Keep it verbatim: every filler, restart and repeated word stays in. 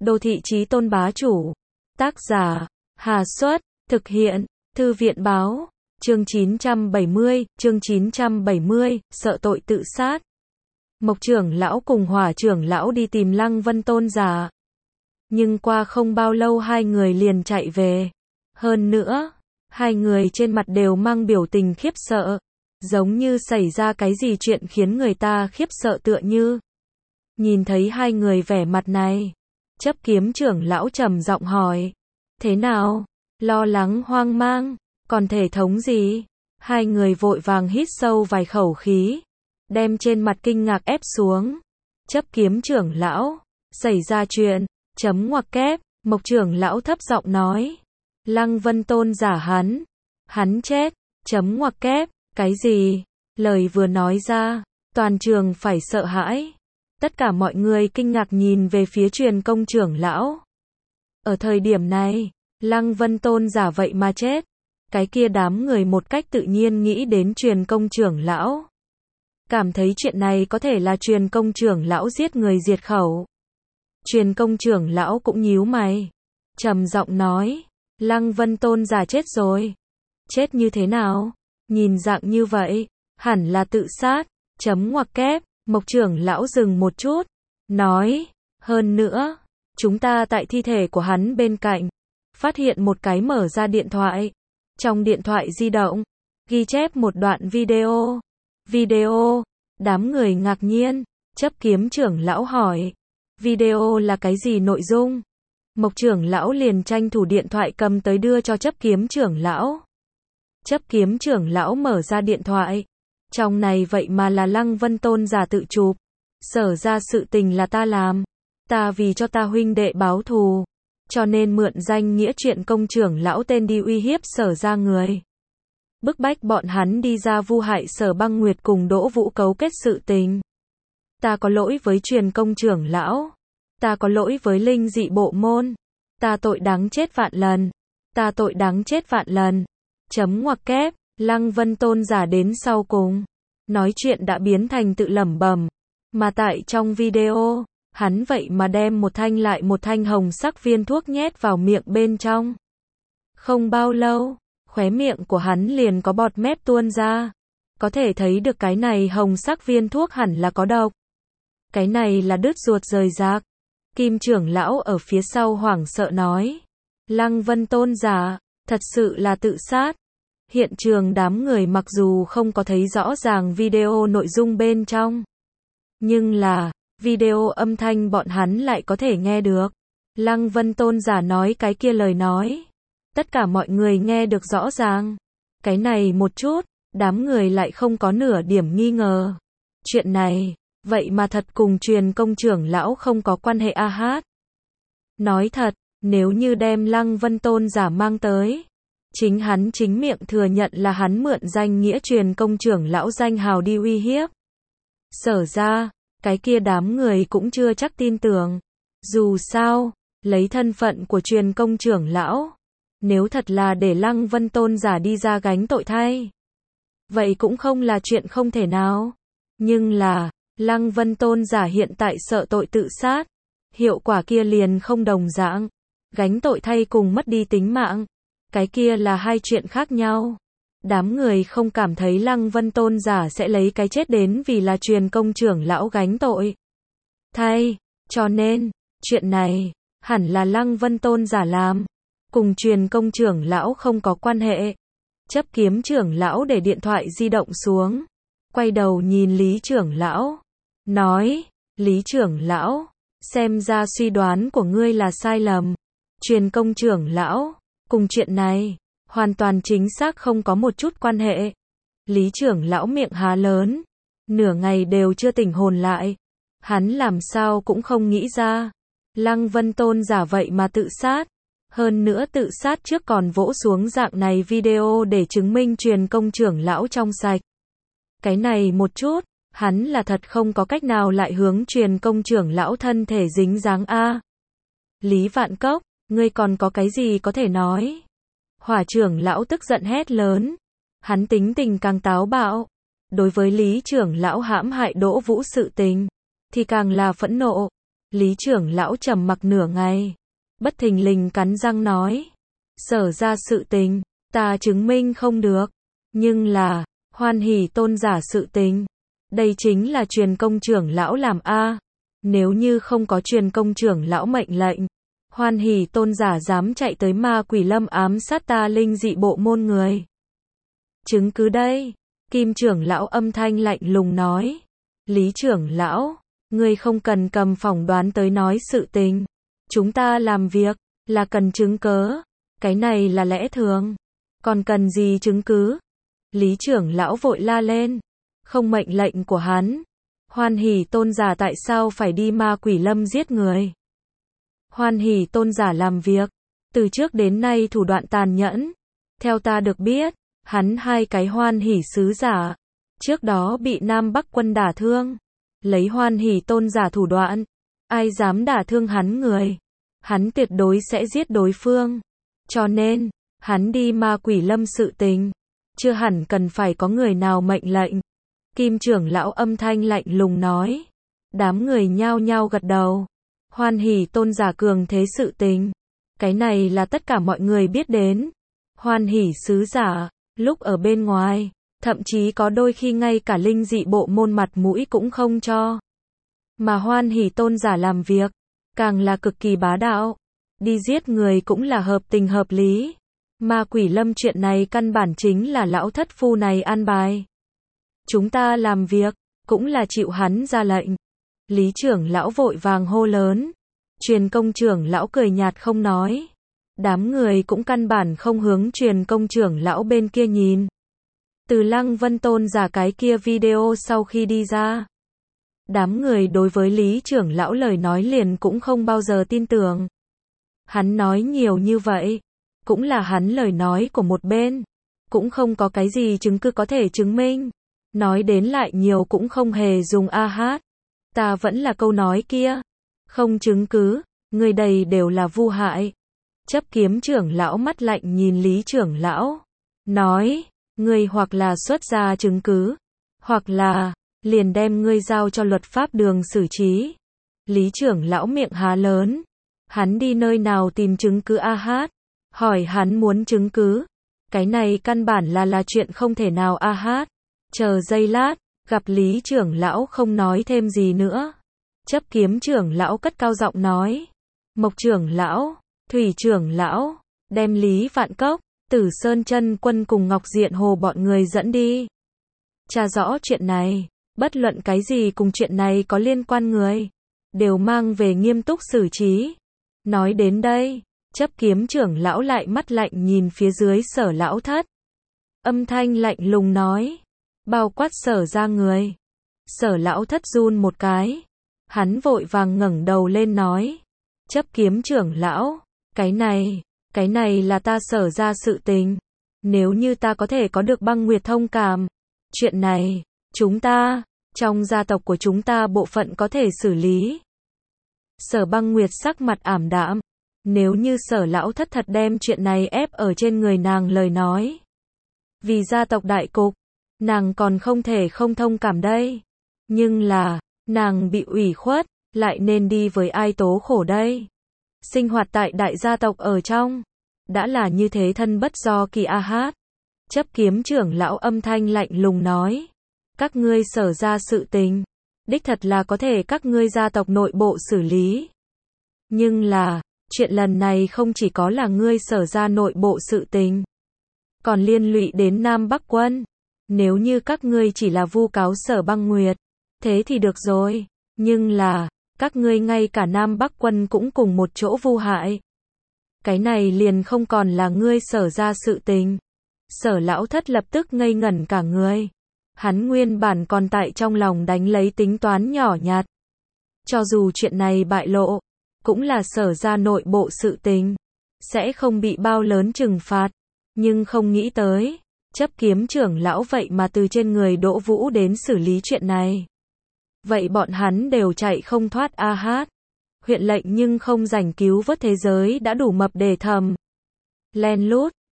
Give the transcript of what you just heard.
Đô thị chí tôn bá chủ. Tác giả, Hà Xuất, thực hiện, Thư viện báo, chương chín trăm bảy mươi, chương chín trăm bảy mươi, sợ tội tự sát. Mộc trưởng lão cùng Hỏa trưởng lão đi tìm Lăng Vân Tôn giả. Nhưng qua không bao lâu hai người liền chạy về. Hơn nữa, hai người trên mặt đều mang biểu tình khiếp sợ, giống như xảy ra cái gì chuyện khiến người ta khiếp sợ tựa như. Nhìn thấy hai người vẻ mặt này, Chấp Kiếm trưởng lão trầm giọng hỏi, thế nào? Lo lắng hoang mang, còn thể thống gì? Hai người vội vàng hít sâu vài khẩu khí, đem trên mặt kinh ngạc ép xuống. Chấp Kiếm trưởng lão, xảy ra chuyện, chấm ngoặc kép, Mộc trưởng lão thấp giọng nói, Lăng Vân Tôn giả hắn, hắn chết, chấm ngoặc kép, cái gì? Lời vừa nói ra, toàn trường phải sợ hãi. Tất cả mọi người kinh ngạc nhìn về phía Truyền Công trưởng lão. Ở thời điểm này, Lăng Vân Tôn giả vậy mà chết. Cái kia đám người một cách tự nhiên nghĩ đến Truyền Công trưởng lão. Cảm thấy chuyện này có thể là Truyền Công trưởng lão giết người diệt khẩu. Truyền Công trưởng lão cũng nhíu mày, trầm giọng nói, Lăng Vân Tôn giả chết rồi. Chết như thế nào? Nhìn dạng như vậy, hẳn là tự sát, chấm ngoặc kép. Mộc trưởng lão dừng một chút, nói, hơn nữa, chúng ta tại thi thể của hắn bên cạnh, phát hiện một cái mở ra điện thoại. Trong điện thoại di động, ghi chép một đoạn video. Video, đám người ngạc nhiên, Chấp Kiếm trưởng lão hỏi, video là cái gì nội dung? Mộc trưởng lão liền tranh thủ điện thoại cầm tới đưa cho Chấp Kiếm trưởng lão. Chấp Kiếm trưởng lão mở ra điện thoại. Trong này vậy mà là Lăng Vân Tôn giả tự chụp. Sở ra sự tình là ta làm. Ta vì cho ta huynh đệ báo thù, cho nên mượn danh nghĩa Truyền Công trưởng lão tên đi uy hiếp sở ra người. Bức bách bọn hắn đi ra vu hại Sở Băng Nguyệt cùng Đỗ Vũ cấu kết sự tình. Ta có lỗi với Truyền Công trưởng lão. Ta có lỗi với Linh Dị bộ môn. Ta tội đáng chết vạn lần. Ta tội đáng chết vạn lần. Chấm ngoặc kép. Lăng Vân Tôn giả đến sau cùng, nói chuyện đã biến thành tự lẩm bẩm, mà tại trong video, hắn vậy mà đem một thanh lại một thanh hồng sắc viên thuốc nhét vào miệng bên trong. Không bao lâu, khóe miệng của hắn liền có bọt mép tuôn ra, có thể thấy được cái này hồng sắc viên thuốc hẳn là có độc. Cái này là đứt ruột rời rạc. Kim trưởng lão ở phía sau hoảng sợ nói, Lăng Vân Tôn giả, thật sự là tự sát. Hiện trường đám người mặc dù không có thấy rõ ràng video nội dung bên trong, nhưng là, video âm thanh bọn hắn lại có thể nghe được. Lăng Vân Tôn giả nói cái kia lời nói, tất cả mọi người nghe được rõ ràng. Cái này một chút, đám người lại không có nửa điểm nghi ngờ. Chuyện này, vậy mà thật cùng Truyền Công trưởng lão không có quan hệ a hát. Nói thật, nếu như đem Lăng Vân Tôn giả mang tới, chính hắn chính miệng thừa nhận là hắn mượn danh nghĩa Truyền Công trưởng lão danh hào đi uy hiếp sở ra, cái kia đám người cũng chưa chắc tin tưởng. Dù sao, lấy thân phận của Truyền Công trưởng lão, nếu thật là để Lăng Vân Tôn giả đi ra gánh tội thay, vậy cũng không là chuyện không thể nào. Nhưng là, Lăng Vân Tôn giả hiện tại sợ tội tự sát, hiệu quả kia liền không đồng dạng. Gánh tội thay cùng mất đi tính mạng, cái kia là hai chuyện khác nhau. Đám người không cảm thấy Lăng Vân Tôn giả sẽ lấy cái chết đến vì là Truyền Công trưởng lão gánh tội thay, cho nên, chuyện này, hẳn là Lăng Vân Tôn giả làm, cùng Truyền Công trưởng lão không có quan hệ. Chấp Kiếm trưởng lão để điện thoại di động xuống, quay đầu nhìn Lý trưởng lão, nói, Lý trưởng lão, xem ra suy đoán của ngươi là sai lầm. Truyền Công trưởng lão, cùng chuyện này, hoàn toàn chính xác không có một chút quan hệ. Lý trưởng lão miệng há lớn, nửa ngày đều chưa tỉnh hồn lại. Hắn làm sao cũng không nghĩ ra, Lăng Vân Tôn giả vậy mà tự sát. Hơn nữa tự sát trước còn vỗ xuống dạng này video để chứng minh Truyền Công trưởng lão trong sạch. Cái này một chút, hắn là thật không có cách nào lại hướng Truyền Công trưởng lão thân thể dính dáng a. Lý Vạn Cốc, ngươi còn có cái gì có thể nói? Hỏa trưởng lão tức giận hét lớn. Hắn tính tình càng táo bạo. Đối với Lý trưởng lão hãm hại Đỗ Vũ sự tình, thì càng là phẫn nộ. Lý trưởng lão trầm mặc nửa ngày, bất thình lình cắn răng nói. Sở ra sự tình, ta chứng minh không được. Nhưng là, Hoan Hỷ tôn giả sự tình. Đây chính là truyền công trưởng lão làm a. Nếu như không có truyền công trưởng lão mệnh lệnh, Hoan Hỷ tôn giả dám chạy tới Ma Quỷ Lâm ám sát ta linh dị bộ môn người. Chứng cứ đây, Kim trưởng lão âm thanh lạnh lùng nói. Lý trưởng lão, ngươi không cần cầm phỏng đoán tới nói sự tình. Chúng ta làm việc, là cần chứng cớ. Cái này là lẽ thường. Còn cần gì chứng cứ? Lý trưởng lão vội la lên. Không mệnh lệnh của hắn. Hoan Hỷ tôn giả tại sao phải đi Ma Quỷ Lâm giết người? Hoan Hỷ tôn giả làm việc, từ trước đến nay thủ đoạn tàn nhẫn. Theo ta được biết, hắn hai cái Hoan Hỷ sứ giả, trước đó bị Nam Bắc quân đả thương. Lấy Hoan Hỷ tôn giả thủ đoạn, ai dám đả thương hắn người, hắn tuyệt đối sẽ giết đối phương. Cho nên, hắn đi Ma Quỷ Lâm sự tình, chưa hẳn cần phải có người nào mệnh lệnh. Kim trưởng lão âm thanh lạnh lùng nói. Đám người nhao nhao gật đầu. Hoan Hỷ tôn giả cường thế sự tình. Cái này là tất cả mọi người biết đến. Hoan Hỷ sứ giả, lúc ở bên ngoài, thậm chí có đôi khi ngay cả linh dị bộ môn mặt mũi cũng không cho. Mà Hoan Hỷ tôn giả làm việc, càng là cực kỳ bá đạo. Đi giết người cũng là hợp tình hợp lý. Ma Quỷ Lâm chuyện này căn bản chính là lão thất phu này an bài. Chúng ta làm việc, cũng là chịu hắn ra lệnh. Lý trưởng lão vội vàng hô lớn. Truyền công trưởng lão cười nhạt không nói. Đám người cũng căn bản không hướng truyền công trưởng lão bên kia nhìn. Từ Lăng Vân tôn giả cái kia video sau khi đi ra, đám người đối với Lý trưởng lão lời nói liền cũng không bao giờ tin tưởng. Hắn nói nhiều như vậy, cũng là hắn lời nói của một bên, cũng không có cái gì chứng cứ có thể chứng minh. Nói đến lại nhiều cũng không hề dùng a hát. Ta vẫn là câu nói kia, không chứng cứ, người đầy đều là vu hại. Chấp kiếm trưởng lão mắt lạnh nhìn Lý trưởng lão, nói, ngươi hoặc là xuất ra chứng cứ, hoặc là, liền đem ngươi giao cho luật pháp đường xử trí. Lý trưởng lão miệng há lớn, hắn đi nơi nào tìm chứng cứ a hát, hỏi hắn muốn chứng cứ, cái này căn bản là là chuyện không thể nào a hát. Chờ giây lát, gặp Lý trưởng lão không nói thêm gì nữa. Chấp kiếm trưởng lão cất cao giọng nói. Mộc trưởng lão, Thủy trưởng lão, đem Lý Vạn Cốc, Tử Sơn Chân Quân cùng Ngọc Diện Hồ bọn người dẫn đi. Tra rõ chuyện này, bất luận cái gì cùng chuyện này có liên quan người, đều mang về nghiêm túc xử trí. Nói đến đây, chấp kiếm trưởng lão lại mắt lạnh nhìn phía dưới Sở lão thất. Âm thanh lạnh lùng nói. Bao quát Sở ra người. Sở lão thất run một cái. Hắn vội vàng ngẩng đầu lên nói. Chấp kiếm trưởng lão, cái này, cái này là ta Sở ra sự tình. Nếu như ta có thể có được băng nguyệt thông cảm, chuyện này, chúng ta, trong gia tộc của chúng ta bộ phận có thể xử lý. Sở băng nguyệt sắc mặt ảm đạm. Nếu như Sở lão thất thật đem chuyện này ép ở trên người nàng lời nói. Vì gia tộc đại cục, nàng còn không thể không thông cảm đây. Nhưng là, nàng bị ủy khuất, lại nên đi với ai tố khổ đây. Sinh hoạt tại đại gia tộc ở trong, đã là như thế thân bất do kỳ a hát. Chấp kiếm trưởng lão âm thanh lạnh lùng nói. Các ngươi Sở ra sự tình, đích thật là có thể các ngươi gia tộc nội bộ xử lý. Nhưng là, chuyện lần này không chỉ có là ngươi Sở ra nội bộ sự tình, còn liên lụy đến Nam Bắc quân. Nếu như các ngươi chỉ là vu cáo Sở băng nguyệt, thế thì được rồi. Nhưng là, các ngươi ngay cả Nam Bắc quân cũng cùng một chỗ vu hại. Cái này liền không còn là ngươi Sở ra sự tình. Sở lão thất lập tức ngây ngẩn cả người. Hắn nguyên bản còn tại trong lòng đánh lấy tính toán nhỏ nhặt. Cho dù chuyện này bại lộ, cũng là Sở ra nội bộ sự tình, sẽ không bị bao lớn trừng phạt. Nhưng không nghĩ tới, chấp kiếm trưởng lão vậy mà từ trên người Đỗ Vũ đến xử lý chuyện này. Vậy bọn hắn đều chạy không thoát a hát. Huyện lệnh nhưng không giành cứu vớt thế giới đã đủ mập để thầm. Len lút,